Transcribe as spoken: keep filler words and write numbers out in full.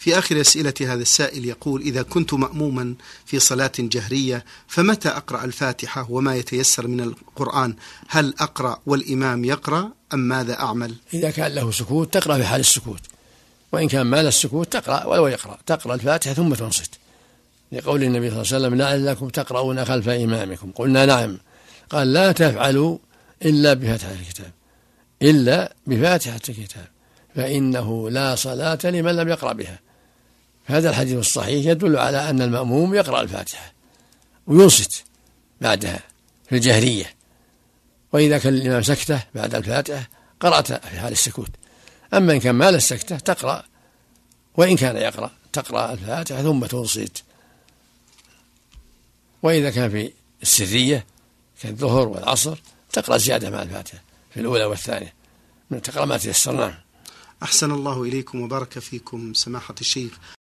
في آخر أسئلة هذا السائل يقول: إذا كنت مأموما في صلاة جهرية فمتى أقرأ الفاتحة وما يتيسر من القرآن؟ هل أقرأ والإمام يقرأ أم ماذا أعمل؟ إذا كان له سكوت تقرأ في حال السكوت، وإن كان ما له السكوت تقرأ ولو يقرأ، تقرأ الفاتحة ثم تنصت، لقول النبي صلى الله عليه وسلم: لعلكم تقرؤون خلف إمامكم. قلنا: نعم. قال: لا تفعلوا إلا بفاتحة الكتاب، إلا بفاتحة الكتاب، فإنه لا صلاة لمن لم يقرأ بها. هذا الحديث الصحيح يدل على أن المأموم يقرأ الفاتحة وينصت بعدها في الجهرية، وإذا كان الإمام سكته بعد الفاتحة قرأت في حال السكوت. أما إن كان ما له السكتة تقرأ، وإن كان يقرأ تقرأ الفاتحة ثم تنصت. وإذا كان في السرية كالظهر والعصر تقرأ زيادة مع الفاتحة في الأولى والثانية، تقرأ ما تيسر. نعم. أحسن الله إليكم وبارك فيكم سماحة الشيخ.